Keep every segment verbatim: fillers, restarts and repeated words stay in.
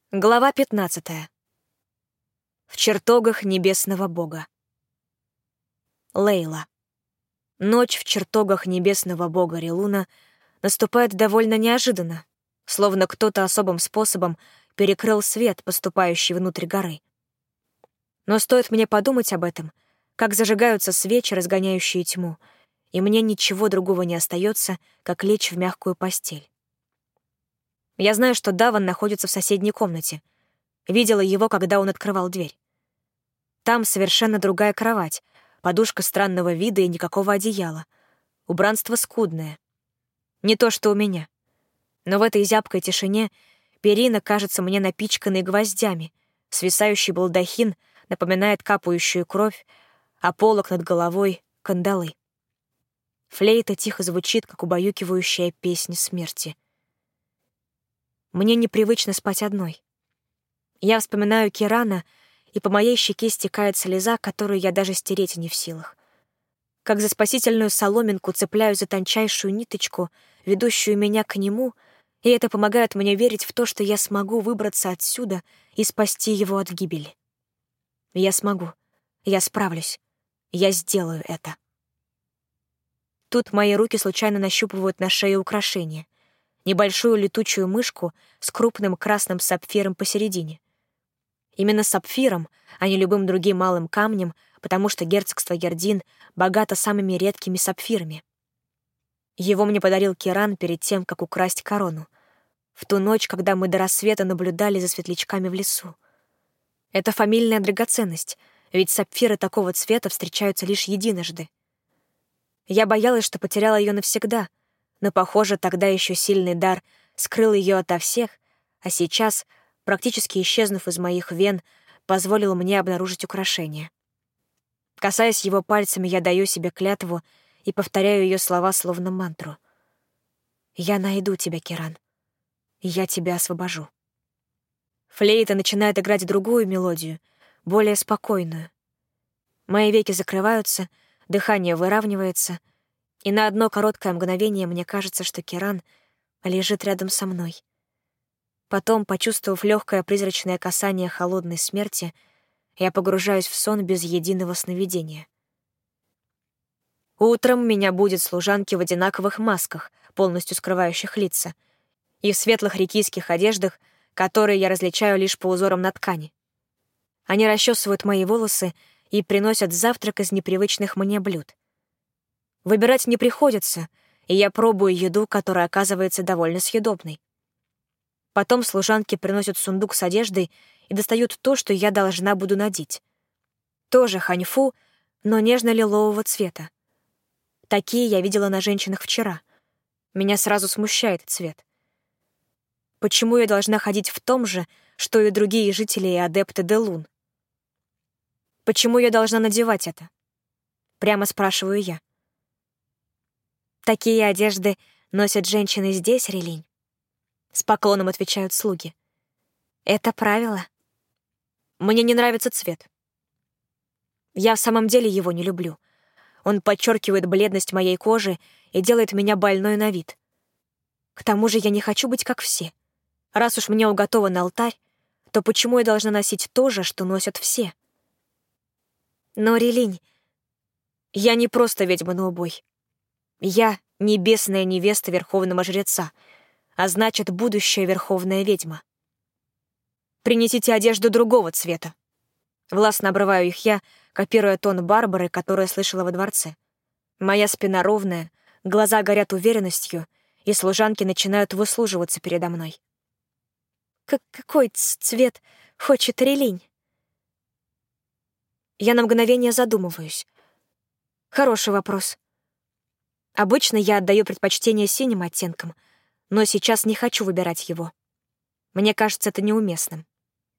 Глава пятнадцатая. В чертогах небесного бога. Лейла. Ночь в чертогах небесного бога Релуна наступает довольно неожиданно, словно кто-то особым способом перекрыл свет, поступающий внутрь горы. Но стоит мне подумать об этом, как зажигаются свечи, разгоняющие тьму, и мне ничего другого не остается, как лечь в мягкую постель. Я знаю, что Даван находится в соседней комнате. Видела его, когда он открывал дверь. Там совершенно другая кровать, подушка странного вида и никакого одеяла. Убранство скудное. Не то, что у меня. Но в этой зябкой тишине перина кажется мне напичканной гвоздями, свисающий балдахин напоминает капающую кровь, а полог над головой — кандалы. Флейта тихо звучит, как убаюкивающая песня смерти. Мне непривычно спать одной. Я вспоминаю Кирана, и по моей щеке стекает слеза, которую я даже стереть не в силах. Как за спасительную соломинку цепляюсь за тончайшую ниточку, ведущую меня к нему, и это помогает мне верить в то, что я смогу выбраться отсюда и спасти его от гибели. Я смогу. Я справлюсь. Я сделаю это. Тут мои руки случайно нащупывают на шее украшение. Небольшую летучую мышку с крупным красным сапфиром посередине. Именно сапфиром, а не любым другим малым камнем, потому что герцогство Гердин богато самыми редкими сапфирами. Его мне подарил Киран перед тем, как украсть корону, в ту ночь, когда мы до рассвета наблюдали за светлячками в лесу. Это фамильная драгоценность, ведь сапфиры такого цвета встречаются лишь единожды. Я боялась, что потеряла ее навсегда, но, похоже, тогда еще сильный дар скрыл ее ото всех, а сейчас, практически исчезнув из моих вен, позволил мне обнаружить украшение. Касаясь его пальцами, я даю себе клятву и повторяю ее слова словно мантру. «Я найду тебя, Киран. Я тебя освобожу». Флейта начинает играть другую мелодию, более спокойную. Мои веки закрываются, дыхание выравнивается, и на одно короткое мгновение мне кажется, что Киран лежит рядом со мной. Потом, почувствовав легкое призрачное касание холодной смерти, я погружаюсь в сон без единого сновидения. Утром меня будут служанки в одинаковых масках, полностью скрывающих лица, и в светлых рекийских одеждах, которые я различаю лишь по узорам на ткани. Они расчесывают мои волосы и приносят завтрак из непривычных мне блюд. Выбирать не приходится, и я пробую еду, которая оказывается довольно съедобной. Потом служанки приносят сундук с одеждой и достают то, что я должна буду надеть. Тоже ханьфу, но нежно-лилового цвета. Такие я видела на женщинах вчера. Меня сразу смущает цвет. Почему я должна ходить в том же, что и другие жители и адепты Делун? Почему я должна надевать это? Прямо спрашиваю я. «Такие одежды носят женщины здесь, Релинь?» С поклоном отвечают слуги. «Это правило. Мне не нравится цвет. Я в самом деле его не люблю. Он подчеркивает бледность моей кожи и делает меня больной на вид. К тому же я не хочу быть как все. Раз уж мне уготован алтарь, то почему я должна носить то же, что носят все? Но, Релинь, я не просто ведьма на убой. Я — небесная невеста верховного жреца, а значит, будущая верховная ведьма. Принесите одежду другого цвета. Властно обрываю их я, копируя тон Барбары, которую слышала во дворце. Моя спина ровная, глаза горят уверенностью, и служанки начинают выслуживаться передо мной. К «Какой цвет хочет Релинь?» Я на мгновение задумываюсь. Хороший вопрос. Обычно я отдаю предпочтение синим оттенкам, но сейчас не хочу выбирать его. Мне кажется это неуместным.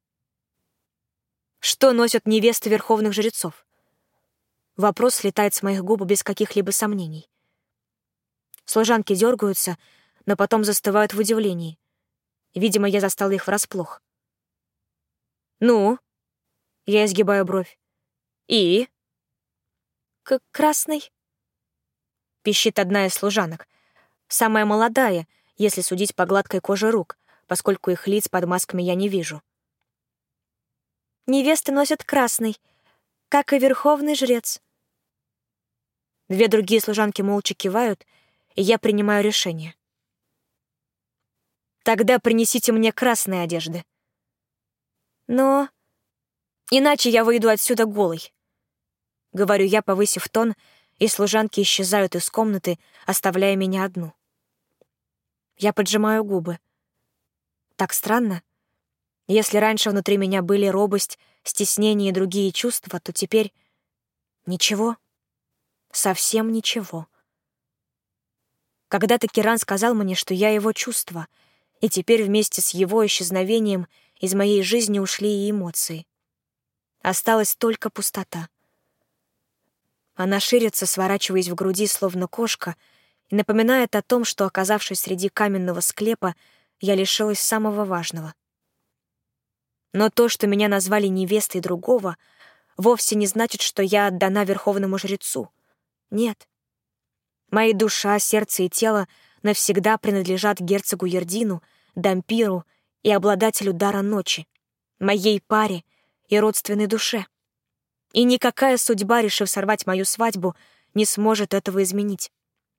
Что носят невесты верховных жрецов? Вопрос слетает с моих губ без каких-либо сомнений. Служанки дергаются, но потом застывают в удивлении. Видимо, я застала их врасплох. «Ну?» — я изгибаю бровь. «И?» «Как красный?» — пищит одна из служанок. Самая молодая, если судить по гладкой коже рук, поскольку их лиц под масками я не вижу. «Невесты носят красный, как и верховный жрец». Две другие служанки молча кивают, и я принимаю решение. «Тогда принесите мне красные одежды. Но Иначе я выйду отсюда голой», — говорю я, повысив тон, и служанки исчезают из комнаты, оставляя меня одну. Я поджимаю губы. Так странно. Если раньше внутри меня были робость, стеснение и другие чувства, то теперь ничего. Совсем ничего. Когда-то Киран сказал мне, что я его чувство, и теперь вместе с его исчезновением из моей жизни ушли и эмоции. Осталась только пустота. Она ширится, сворачиваясь в груди, словно кошка, и напоминает о том, что, оказавшись среди каменного склепа, я лишилась самого важного. Но то, что меня назвали невестой другого, вовсе не значит, что я отдана верховному жрецу. Нет. Мои душа, сердце и тело навсегда принадлежат герцогу Ердину, Дампиру и обладателю дара ночи, моей паре и родственной душе. И никакая судьба, решив сорвать мою свадьбу, не сможет этого изменить.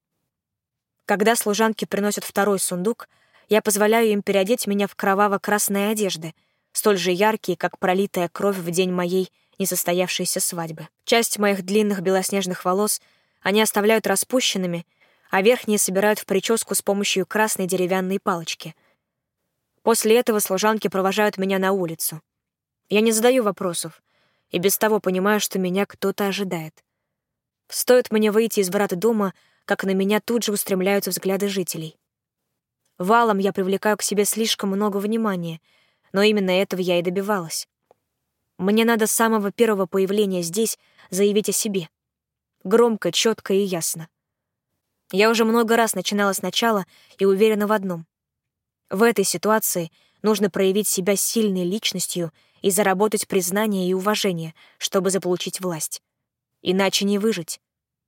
Когда служанки приносят второй сундук, я позволяю им переодеть меня в кроваво-красные одежды, столь же яркие, как пролитая кровь в день моей несостоявшейся свадьбы. Часть моих длинных белоснежных волос они оставляют распущенными, а верхние собирают в прическу с помощью красной деревянной палочки. После этого служанки провожают меня на улицу. Я не задаю вопросов, и без того понимаю, что меня кто-то ожидает. Стоит мне выйти из врат дома, как на меня тут же устремляются взгляды жителей. Валом я привлекаю к себе слишком много внимания, но именно этого я и добивалась. Мне надо с самого первого появления здесь заявить о себе. Громко, четко и ясно. Я уже много раз начинала сначала и уверена в одном. В этой ситуации нужно проявить себя сильной личностью и заработать признание и уважение, чтобы заполучить власть. Иначе не выжить.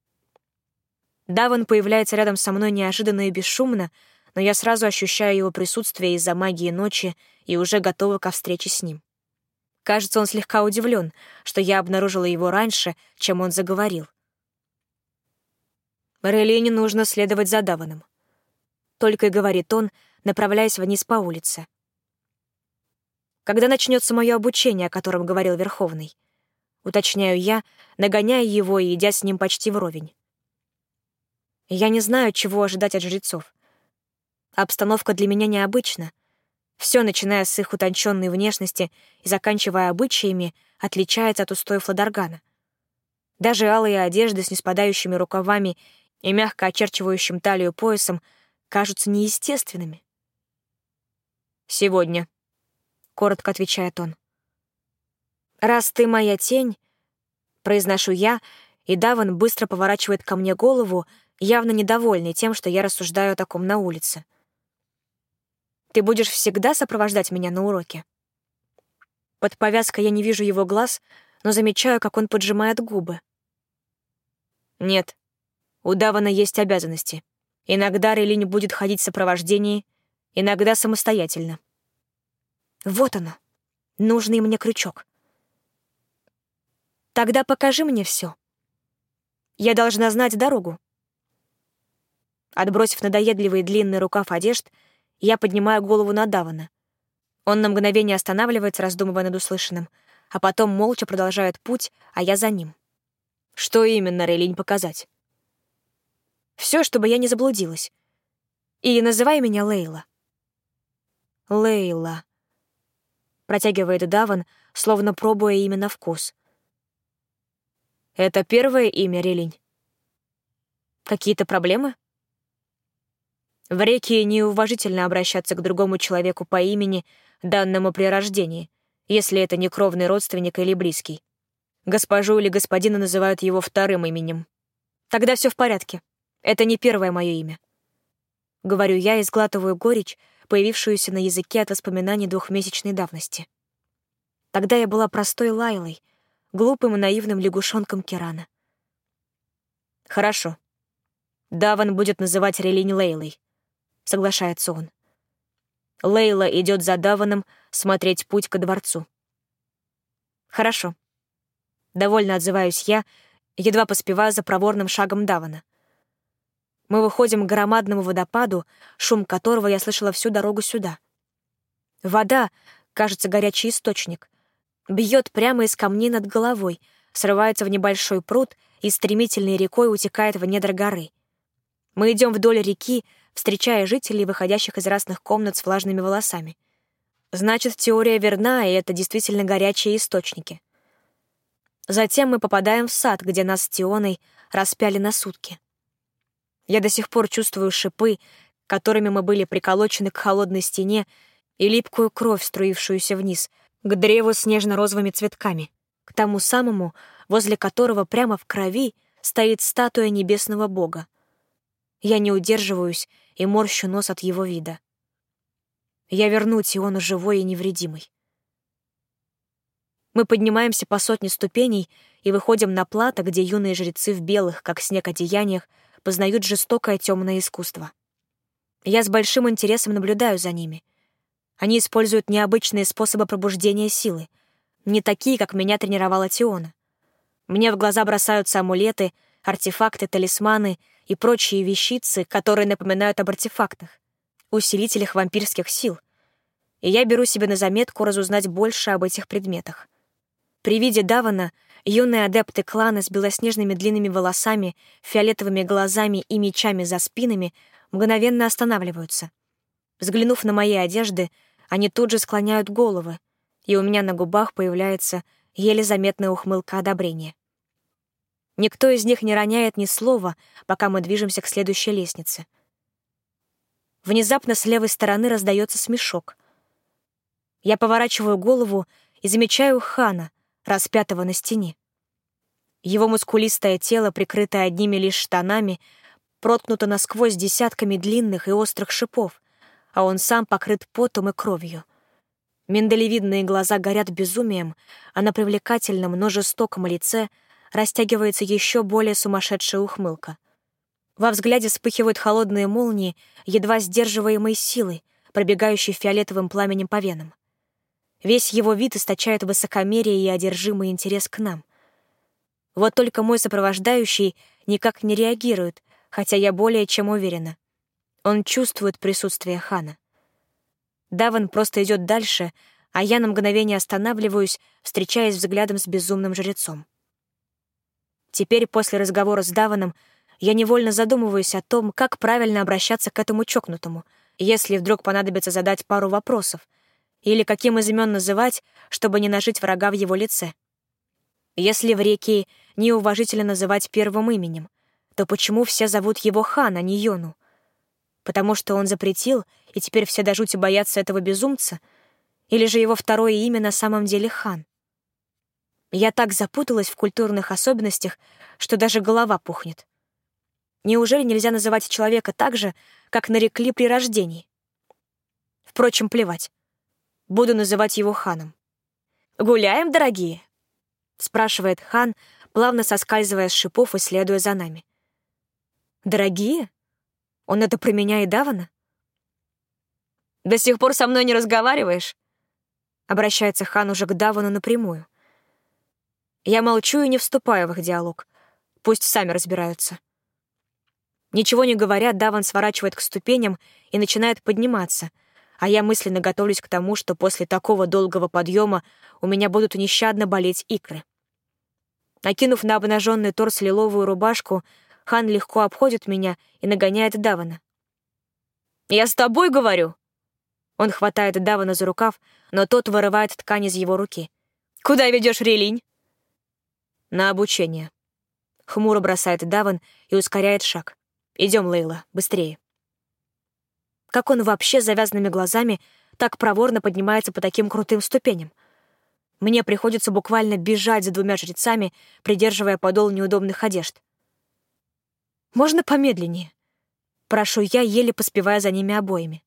Даван появляется рядом со мной неожиданно и бесшумно, но я сразу ощущаю его присутствие из-за магии ночи и уже готова ко встрече с ним. Кажется, он слегка удивлен, что я обнаружила его раньше, чем он заговорил. Релине нужно следовать за Даваном. Только и говорит он, направляясь вниз по улице. Когда начнется мое обучение, о котором говорил Верховный? Уточняю я, нагоняя его и идя с ним почти вровень. Я не знаю, чего ожидать от жрецов. Обстановка для меня необычна. Все, начиная с их утонченной внешности и заканчивая обычаями, отличается от устоев Ладаргана. Даже алые одежды с неспадающими рукавами и мягко очерчивающим талию поясом кажутся неестественными. «Сегодня», — коротко отвечает он. «Раз ты моя тень», — произношу я, и Даван быстро поворачивает ко мне голову, явно недовольный тем, что я рассуждаю о таком на улице. «Ты будешь всегда сопровождать меня на уроке?» Под повязкой я не вижу его глаз, но замечаю, как он поджимает губы. «Нет, у Давана есть обязанности. Иногда Релинь будет ходить в сопровождении, иногда самостоятельно». Вот оно, нужный мне крючок. «Тогда покажи мне все. Я должна знать дорогу». Отбросив надоедливый длинный рукав одежд, я поднимаю голову на Давана. Он на мгновение останавливается, раздумывая над услышанным, а потом молча продолжает путь, а я за ним. Что именно, Релинь, показать? Все, чтобы я не заблудилась. И называй меня Лейла. Лейла. Протягивает Даван, словно пробуя имя на вкус. Это первое имя, Релинь? Какие-то проблемы? В реке неуважительно обращаться к другому человеку по имени, данному при рождении, если это не кровный родственник или близкий. Госпожу или господина называют его вторым именем. Тогда все в порядке. Это не первое мое имя. Говорю я и сглатываю горечь, появившуюся на языке от воспоминаний двухмесячной давности. Тогда я была простой Лайлой, глупым и наивным лягушонком Кирана. Хорошо. Даван будет называть Релинь Лейлой, соглашается он. Лейла идет за Даваном смотреть путь ко дворцу. Хорошо. Довольно отзываюсь я, едва поспеваю за проворным шагом Давана. Мы выходим к громадному водопаду, шум которого я слышала всю дорогу сюда. Вода, кажется, горячий источник, бьет прямо из камней над головой, срывается в небольшой пруд и стремительной рекой утекает в недра горы. Мы идем вдоль реки, встречая жителей, выходящих из разных комнат с влажными волосами. Значит, теория верна, и это действительно горячие источники. Затем мы попадаем в сад, где нас с Тионой распяли на сутки. Я до сих пор чувствую шипы, которыми мы были приколочены к холодной стене, и липкую кровь, струившуюся вниз, к древу с нежно-розовыми цветками, к тому самому, возле которого прямо в крови стоит статуя небесного бога. Я не удерживаюсь и морщу нос от его вида. Я верну Тиону живой и невредимой. Мы поднимаемся по сотне ступеней и выходим на плато, где юные жрецы в белых, как снег, одеяниях познают жестокое темное искусство. Я с большим интересом наблюдаю за ними. Они используют необычные способы пробуждения силы, не такие, как меня тренировала Тиона. Мне в глаза бросаются амулеты, артефакты, талисманы и прочие вещицы, которые напоминают об артефактах, усилителях вампирских сил. И я беру себе на заметку разузнать больше об этих предметах. При виде Давана юные адепты клана с белоснежными длинными волосами, фиолетовыми глазами и мечами за спинами мгновенно останавливаются. Взглянув на мои одежды, они тут же склоняют головы, и у меня на губах появляется еле заметная ухмылка одобрения. Никто из них не роняет ни слова, пока мы движемся к следующей лестнице. Внезапно с левой стороны раздается смешок. Я поворачиваю голову и замечаю Хана, распятого на стене. Его мускулистое тело, прикрытое одними лишь штанами, проткнуто насквозь десятками длинных и острых шипов, а он сам покрыт потом и кровью. Миндалевидные глаза горят безумием, а на привлекательном, но жестоком лице растягивается еще более сумасшедшая ухмылка. Во взгляде вспыхивают холодные молнии, едва сдерживаемой силой, пробегающей фиолетовым пламенем по венам. Весь его вид источает высокомерие и одержимый интерес к нам. Вот только мой сопровождающий никак не реагирует, хотя я более чем уверена. Он чувствует присутствие Хана. Даван просто идет дальше, а я на мгновение останавливаюсь, встречаясь взглядом с безумным жрецом. Теперь, после разговора с Даваном, я невольно задумываюсь о том, как правильно обращаться к этому чокнутому, если вдруг понадобится задать пару вопросов, или каким из имен называть, чтобы не нажить врага в его лице. Если в реке неуважительно называть первым именем, то почему все зовут его Хан, а не Йону? Потому что он запретил, и теперь все до жути боятся этого безумца? Или же его второе имя на самом деле Хан? Я так запуталась в культурных особенностях, что даже голова пухнет. Неужели нельзя называть человека так же, как нарекли при рождении? Впрочем, плевать. Буду называть его Ханом. «Гуляем, дорогие?» — спрашивает Хан, плавно соскальзывая с шипов и следуя за нами. «Дорогие? Он это про меня и Давана?» «До сих пор со мной не разговариваешь?» — обращается Хан уже к Давану напрямую. Я молчу и не вступаю в их диалог. Пусть сами разбираются. Ничего не говоря, Даван сворачивает к ступеням и начинает подниматься, а я мысленно готовлюсь к тому, что после такого долгого подъема у меня будут нещадно болеть икры. Накинув на обнаженный торс лиловую рубашку, Хан легко обходит меня и нагоняет Давана. «Я с тобой говорю!» Он хватает Давана за рукав, но тот вырывает ткань из его руки. «Куда ведешь Релинь?» «На обучение». Хмуро бросает Даван и ускоряет шаг. «Идем, Лейла, быстрее». Как он вообще с завязанными глазами так проворно поднимается по таким крутым ступеням? Мне приходится буквально бежать за двумя жрецами, придерживая подол неудобных одежд. «Можно помедленнее?» Прошу я, еле поспевая за ними обоими.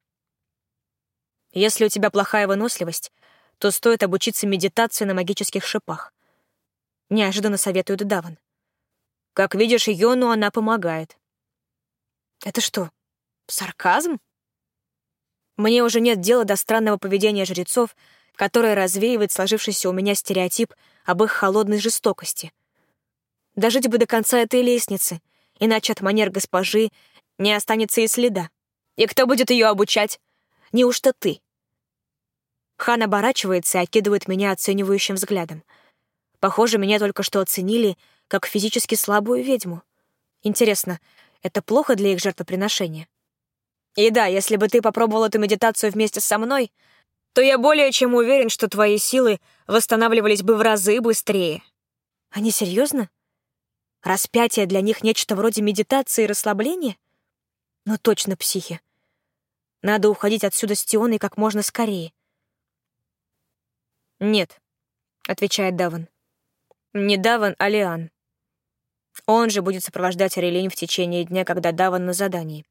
«Если у тебя плохая выносливость, то стоит обучиться медитации на магических шипах», — неожиданно советует Даван. «Как видишь, Йону она помогает». «Это что, сарказм?» Мне уже нет дела до странного поведения жрецов, которое развеивает сложившийся у меня стереотип об их холодной жестокости. Дожить бы до конца этой лестницы, иначе от манер госпожи не останется и следа. И кто будет ее обучать? Неужто ты? Хан оборачивается и окидывает меня оценивающим взглядом. Похоже, меня только что оценили как физически слабую ведьму. Интересно, это плохо для их жертвоприношения? И да, если бы ты попробовал эту медитацию вместе со мной, то я более чем уверен, что твои силы восстанавливались бы в разы быстрее. Они серьезно? Распятие для них нечто вроде медитации и расслабления? Ну точно психи. Надо уходить отсюда с Тионой как можно скорее. «Нет», — отвечает Даван. «Не Даван, а Лиан. Он же будет сопровождать Релинь в течение дня, когда Даван на задании».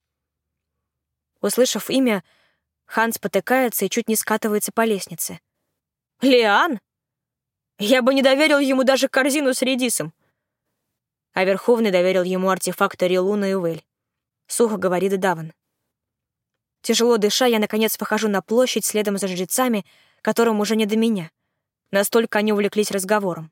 Услышав имя, Хан спотыкается и чуть не скатывается по лестнице. «Лиан? Я бы не доверил ему даже корзину с редисом». А Верховный доверил ему артефакты Релуна и Уэль. Сухо говорит Даван. Тяжело дыша, я, наконец, выхожу на площадь следом за жрецами, которым уже не до меня. Настолько они увлеклись разговором.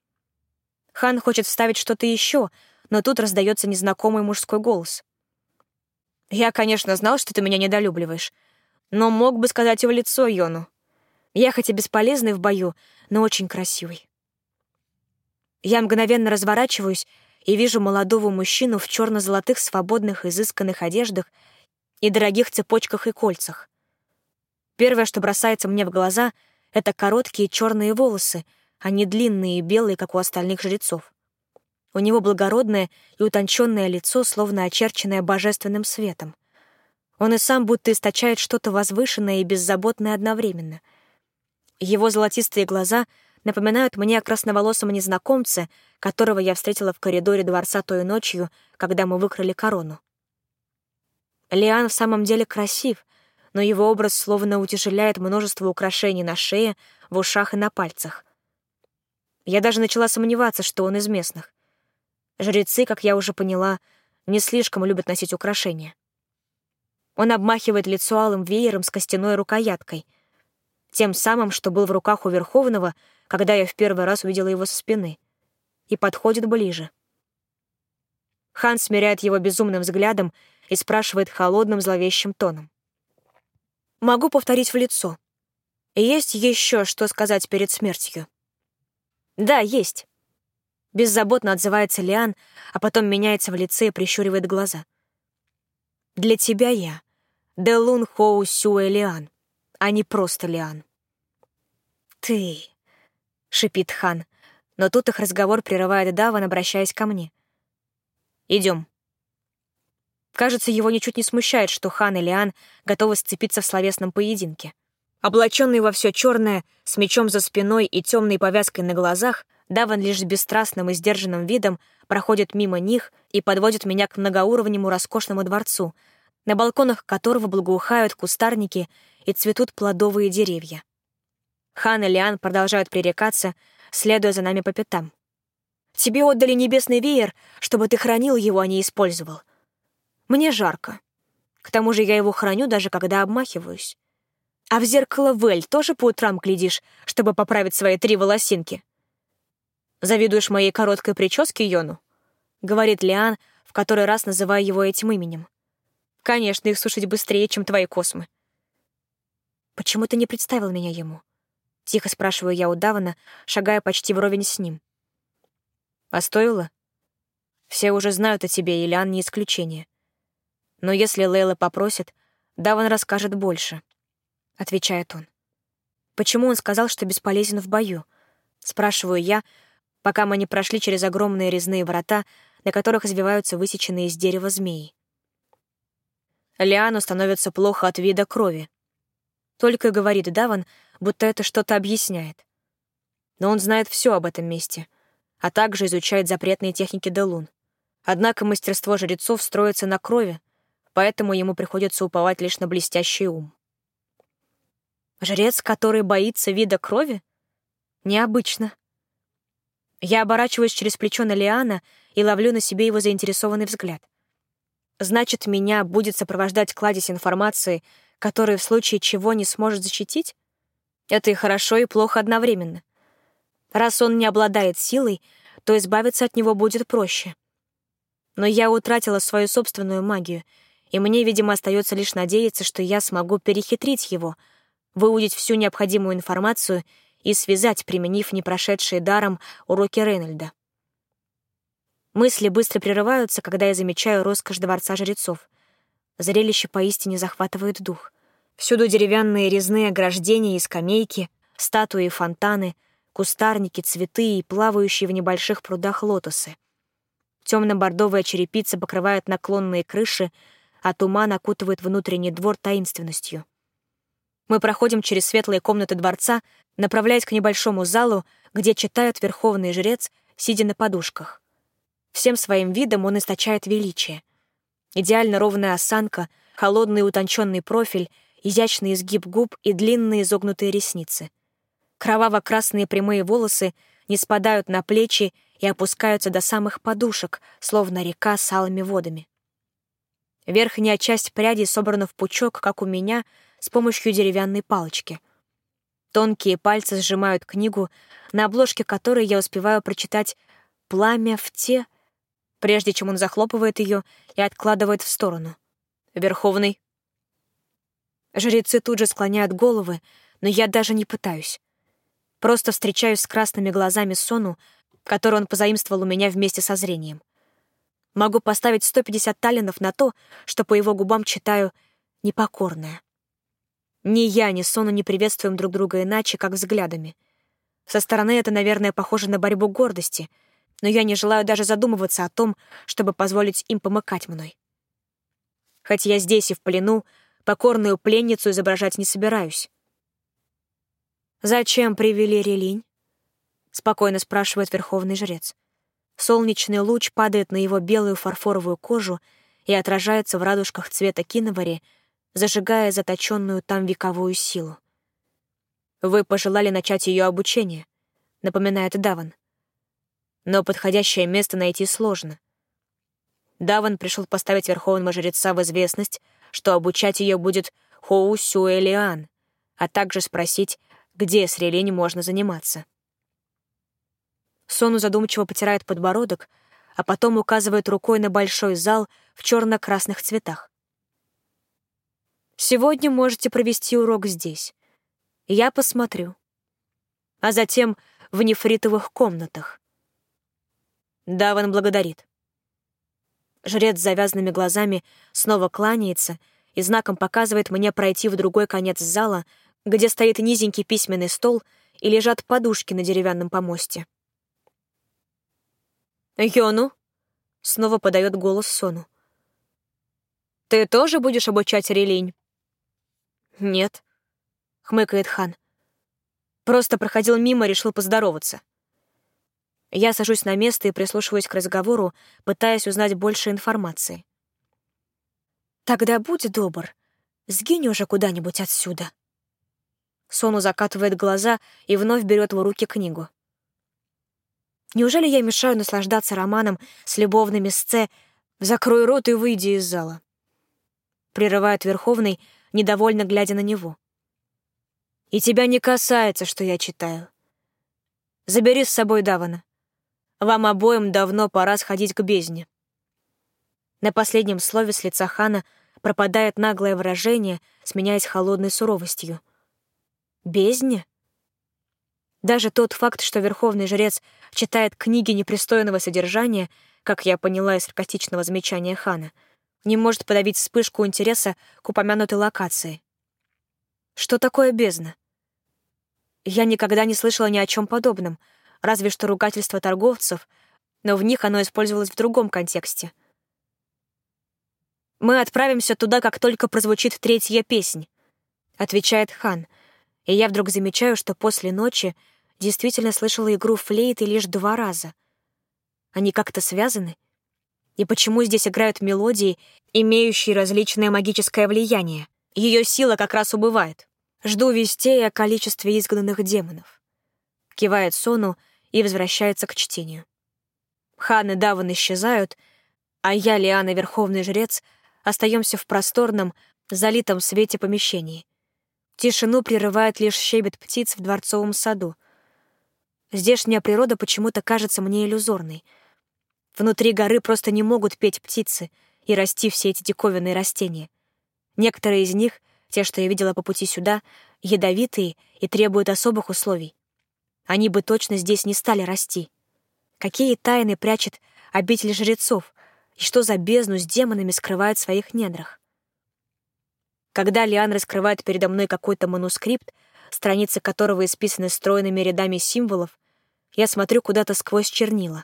Хан хочет вставить что-то еще, но тут раздается незнакомый мужской голос. «Я, конечно, знал, что ты меня недолюбливаешь, но мог бы сказать и в лицо Йону. Я хоть и бесполезный в бою, но очень красивый». Я мгновенно разворачиваюсь и вижу молодого мужчину в черно-золотых свободных изысканных одеждах и дорогих цепочках и кольцах. Первое, что бросается мне в глаза — это короткие черные волосы, а не длинные и белые, как у остальных жрецов. У него благородное и утонченное лицо, словно очерченное божественным светом. Он и сам будто источает что-то возвышенное и беззаботное одновременно. Его золотистые глаза напоминают мне о красноволосом незнакомце, которого я встретила в коридоре дворца той ночью, когда мы выкрали корону. Лиан в самом деле красив, но его образ словно утяжеляет множество украшений на шее, в ушах и на пальцах. Я даже начала сомневаться, что он из местных. Жрецы, как я уже поняла, не слишком любят носить украшения. Он обмахивает лицо алым веером с костяной рукояткой, тем самым, что был в руках у Верховного, когда я в первый раз увидела его со спины, и подходит ближе. Хан смиряет его безумным взглядом и спрашивает холодным зловещим тоном. «Могу повторить в лицо. Есть еще что сказать перед смертью?» «Да, есть». Беззаботно отзывается Лиан, а потом меняется в лице и прищуривает глаза. «Для тебя я Делун Хоу Сюэ Лиан, а не просто Лиан». «Ты...» — шипит Хан, но тут их разговор прерывает Даван, обращаясь ко мне. «Идем». Кажется, его ничуть не смущает, что Хан и Лиан готовы сцепиться в словесном поединке. Облаченный во все черное, с мечом за спиной и темной повязкой на глазах, Даван лишь с бесстрастным и сдержанным видом проходит мимо них и подводит меня к многоуровневому роскошному дворцу, на балконах которого благоухают кустарники и цветут плодовые деревья. Хан и Лиан продолжают пререкаться, следуя за нами по пятам. «Тебе отдали небесный веер, чтобы ты хранил его, а не использовал. Мне жарко. К тому же я его храню, даже когда обмахиваюсь. А в зеркало Вэль тоже по утрам глядишь, чтобы поправить свои три волосинки. Завидуешь моей короткой прическе, Йону?» — говорит Лиан, в который раз называя его этим именем. «Конечно, их сушить быстрее, чем твои космы». «Почему ты не представил меня ему?» — тихо спрашиваю я у Давана, шагая почти вровень с ним. «А стоило? Все уже знают о тебе, и Лиан не исключение. Но если Лейла попросит, Даван расскажет больше», — отвечает он. «Почему он сказал, что бесполезен в бою?» — спрашиваю я, пока мы не прошли через огромные резные врата, на которых извиваются высеченные из дерева змеи. Лиану становится плохо от вида крови. Только и говорит Даван, будто это что-то объясняет. Но он знает все об этом месте, а также изучает запретные техники Делун. Однако мастерство жрецов строится на крови, поэтому ему приходится уповать лишь на блестящий ум. Жрец, который боится вида крови? Необычно. Я оборачиваюсь через плечо на Лиана и ловлю на себе его заинтересованный взгляд. Значит, меня будет сопровождать кладезь информации, который в случае чего не сможет защитить? Это и хорошо, и плохо одновременно. Раз он не обладает силой, то избавиться от него будет проще. Но я утратила свою собственную магию, и мне, видимо, остается лишь надеяться, что я смогу перехитрить его, выудить всю необходимую информацию и связать, применив непрошедшие даром уроки Рейнольда. Мысли быстро прерываются, когда я замечаю роскошь дворца жрецов. Зрелище поистине захватывает дух. Всюду деревянные резные ограждения и скамейки, статуи и фонтаны, кустарники, цветы и плавающие в небольших прудах лотосы. Темно-бордовая черепица покрывает наклонные крыши, а туман окутывает внутренний двор таинственностью. Мы проходим через светлые комнаты дворца, направляясь к небольшому залу, где читает верховный жрец, сидя на подушках. Всем своим видом он источает величие. Идеально ровная осанка, холодный утонченный профиль, изящный изгиб губ и длинные изогнутые ресницы. Кроваво-красные прямые волосы не спадают на плечи и опускаются до самых подушек, словно река с алыми водами. Верхняя часть прядей собрана в пучок, как у меня, с помощью деревянной палочки. Тонкие пальцы сжимают книгу, на обложке которой я успеваю прочитать «Пламя в те», прежде чем он захлопывает ее и откладывает в сторону. «Верховный». Жрецы тут же склоняют головы, но я даже не пытаюсь. Просто встречаюсь с красными глазами Сону, который он позаимствовал у меня вместе со зрением. Могу поставить сто пятьдесят таллинов на то, что по его губам читаю «непокорная». Ни я, ни Сону не приветствуем друг друга иначе, как взглядами. Со стороны это, наверное, похоже на борьбу гордости, но я не желаю даже задумываться о том, чтобы позволить им помыкать мной. Хоть я здесь и в плену, покорную пленницу изображать не собираюсь. «Зачем привели Релинь?» — спокойно спрашивает верховный жрец. Солнечный луч падает на его белую фарфоровую кожу и отражается в радужках цвета киновари, зажигая заточенную там вековую силу. «Вы пожелали начать ее обучение», — напоминает Даван. «Но подходящее место найти сложно. Даван пришел поставить верховного жреца в известность, что обучать ее будет Хоу Сюэлиан, а также спросить, где с Релинь можно заниматься». Сону задумчиво потирает подбородок, а потом указывает рукой на большой зал в черно-красных цветах. «Сегодня можете провести урок здесь. Я посмотрю. А затем в нефритовых комнатах». Даван благодарит. Жрец с завязанными глазами снова кланяется и знаком показывает мне пройти в другой конец зала, где стоит низенький письменный стол и лежат подушки на деревянном помосте. «Йону?» — снова подает голос Сону. «Ты тоже будешь обучать Релинь?» «Нет», — хмыкает Хан. «Просто проходил мимо, решил поздороваться». Я сажусь на место и прислушиваюсь к разговору, пытаясь узнать больше информации. «Тогда будь добр, сгинь уже куда-нибудь отсюда». Сону закатывает глаза и вновь берет в руки книгу. Неужели я мешаю наслаждаться романом с любовными сце «Закрой рот и выйди из зала»? Прерывает Верховный, недовольно глядя на него. «И тебя не касается, что я читаю. Забери с собой Давана. Вам обоим давно пора сходить к бездне». На последнем слове с лица Хана пропадает наглое выражение, сменяясь холодной суровостью. «Бездне?» Даже тот факт, что верховный жрец читает книги непристойного содержания, как я поняла из саркастичного замечания Хана, не может подавить вспышку интереса к упомянутой локации. Что такое бездна? Я никогда не слышала ни о чем подобном, разве что ругательство торговцев, но в них оно использовалось в другом контексте. «Мы отправимся туда, как только прозвучит третья песнь», — отвечает Хан, и я вдруг замечаю, что после ночи действительно слышала игру флейты лишь два раза. Они как-то связаны? И почему здесь играют мелодии, имеющие различное магическое влияние? Ее сила как раз убывает. Жду вестей о количестве изгнанных демонов. Кивает Сону и возвращается к чтению. Хан и Даван исчезают, а я, Лиана, верховный жрец, остаемся в просторном, залитом свете помещении. Тишину прерывает лишь щебет птиц в дворцовом саду. Здешняя природа почему-то кажется мне иллюзорной. Внутри горы просто не могут петь птицы и расти все эти диковинные растения. Некоторые из них, те, что я видела по пути сюда, ядовитые и требуют особых условий. Они бы точно здесь не стали расти. Какие тайны прячет обитель жрецов, и что за бездну с демонами скрывает в своих недрах? Когда Лиан раскрывает передо мной какой-то манускрипт, страницы которого исписаны стройными рядами символов, я смотрю куда-то сквозь чернила.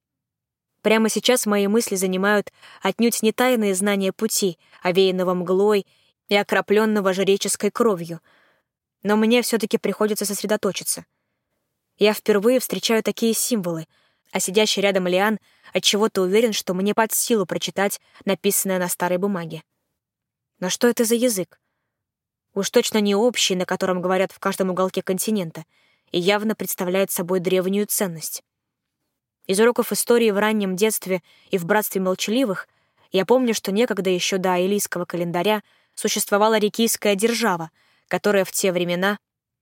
Прямо сейчас мои мысли занимают отнюдь не тайные знания пути, овеянного мглой и окропленного жреческой кровью, но мне все-таки приходится сосредоточиться. Я впервые встречаю такие символы, а сидящий рядом Лиан отчего-то уверен, что мне под силу прочитать написанное на старой бумаге. Но что это за язык? Уж точно не общий, на котором говорят в каждом уголке континента, и явно представляет собой древнюю ценность. Из уроков истории в раннем детстве и в братстве молчаливых я помню, что некогда еще до аилийского календаря существовала рикийская держава, которая в те времена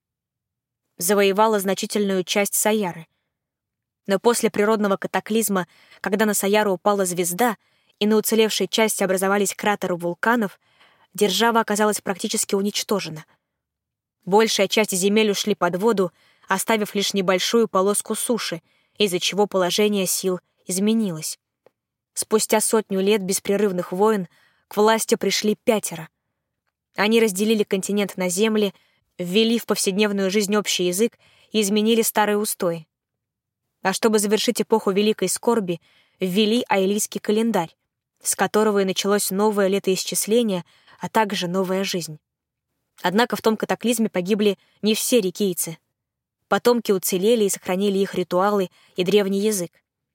завоевала значительную часть Саяры. Но после природного катаклизма, когда на Саяру упала звезда и на уцелевшей части образовались кратеры вулканов, держава оказалась практически уничтожена. Большая часть земель ушли под воду, оставив лишь небольшую полоску суши, из-за чего положение сил изменилось. Спустя сотню лет беспрерывных войн к власти пришли пятеро. Они разделили континент на земли, ввели в повседневную жизнь общий язык и изменили старые устои. А чтобы завершить эпоху Великой Скорби, ввели аилийский календарь, с которого и началось новое летоисчисление, а также новая жизнь. Однако в том катаклизме погибли не все рикийцы. Потомки уцелели и сохранили их ритуалы и древний язык.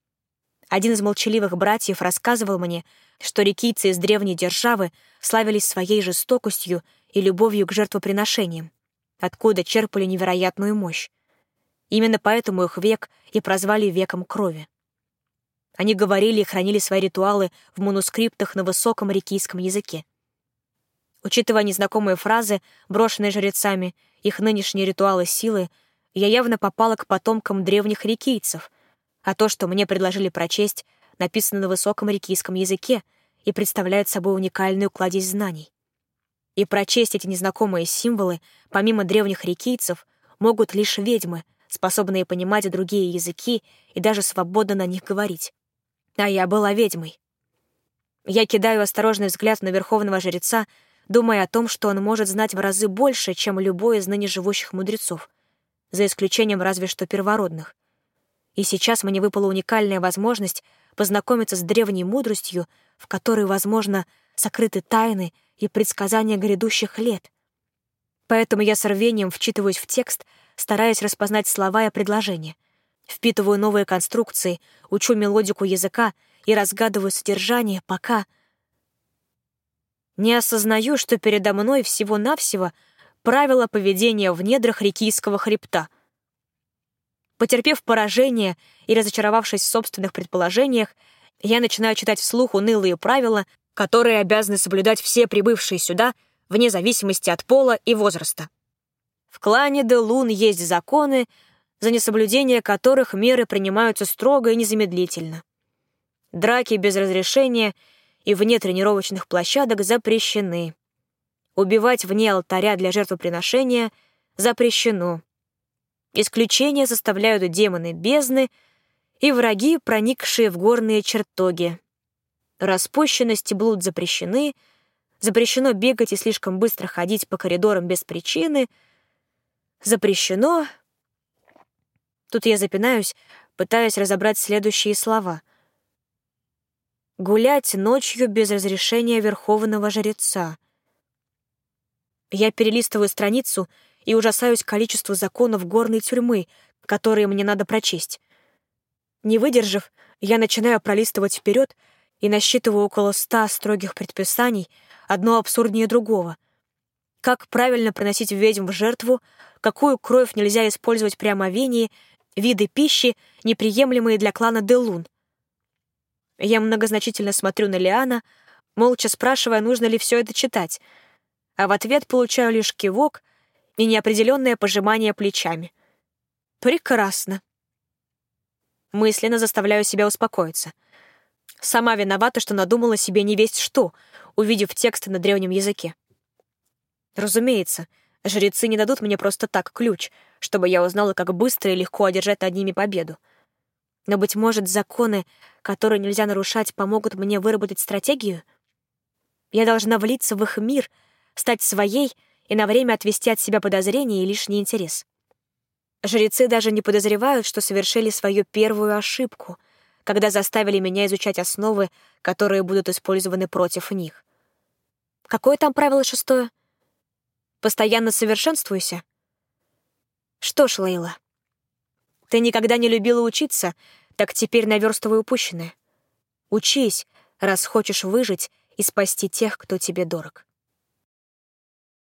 Один из молчаливых братьев рассказывал мне, что рикийцы из древней державы славились своей жестокостью и любовью к жертвоприношениям, откуда черпали невероятную мощь. Именно поэтому их век и прозвали веком крови. Они говорили и хранили свои ритуалы в манускриптах на высоком рикийском языке. Учитывая незнакомые фразы, брошенные жрецами, их нынешние ритуалы силы, я явно попала к потомкам древних рикийцев, а то, что мне предложили прочесть, написано на высоком рикийском языке и представляет собой уникальную кладезь знаний. И прочесть эти незнакомые символы, помимо древних рикийцев, могут лишь ведьмы, способные понимать другие языки и даже свободно на них говорить. А я была ведьмой. Я кидаю осторожный взгляд на верховного жреца, думая о том, что он может знать в разы больше, чем любой из ныне живущих мудрецов, за исключением разве что первородных. И сейчас мне выпала уникальная возможность познакомиться с древней мудростью, в которой, возможно, сокрыты тайны и предсказания грядущих лет. Поэтому я с рвением вчитываюсь в текст, стараясь распознать слова и предложения. Впитываю новые конструкции, учу мелодику языка и разгадываю содержание, пока не осознаю, что передо мной всего-навсего правила поведения в недрах Рикийского хребта. Потерпев поражение и разочаровавшись в собственных предположениях, я начинаю читать вслух унылые правила, которые обязаны соблюдать все прибывшие сюда, вне зависимости от пола и возраста. В клане Делун есть законы, за несоблюдение которых меры принимаются строго и незамедлительно. Драки без разрешения и вне тренировочных площадок запрещены. Убивать вне алтаря для жертвоприношения запрещено. Исключения составляют демоны бездны и враги, проникшие в горные чертоги. Распущенность и блуд запрещены, запрещено бегать и слишком быстро ходить по коридорам без причины, запрещено... Тут я запинаюсь, пытаясь разобрать следующие слова. Гулять ночью без разрешения верховного жреца. Я перелистываю страницу и ужасаюсь количеству законов горной тюрьмы, которые мне надо прочесть. Не выдержав, я начинаю пролистывать вперед и насчитываю около ста строгих предписаний, одно абсурднее другого. Как правильно приносить ведьм в жертву, какую кровь нельзя использовать при омовении, виды пищи, неприемлемые для клана Делун. Я многозначительно смотрю на Лиана, молча спрашивая, нужно ли все это читать, а в ответ получаю лишь кивок и неопределенное пожимание плечами. Прекрасно. Мысленно заставляю себя успокоиться. Сама виновата, что надумала себе невесть что, увидев тексты на древнем языке. Разумеется, жрецы не дадут мне просто так ключ, чтобы я узнала, как быстро и легко одержать над ними победу. Но, быть может, законы, которые нельзя нарушать, помогут мне выработать стратегию? Я должна влиться в их мир, стать своей и на время отвести от себя подозрения и лишний интерес. Жрецы даже не подозревают, что совершили свою первую ошибку, когда заставили меня изучать основы, которые будут использованы против них. Какое там правило шестое? Постоянно совершенствуйся? Что ж, Лейла, ты никогда не любила учиться, так теперь наверстывай упущенное. Учись, раз хочешь выжить и спасти тех, кто тебе дорог.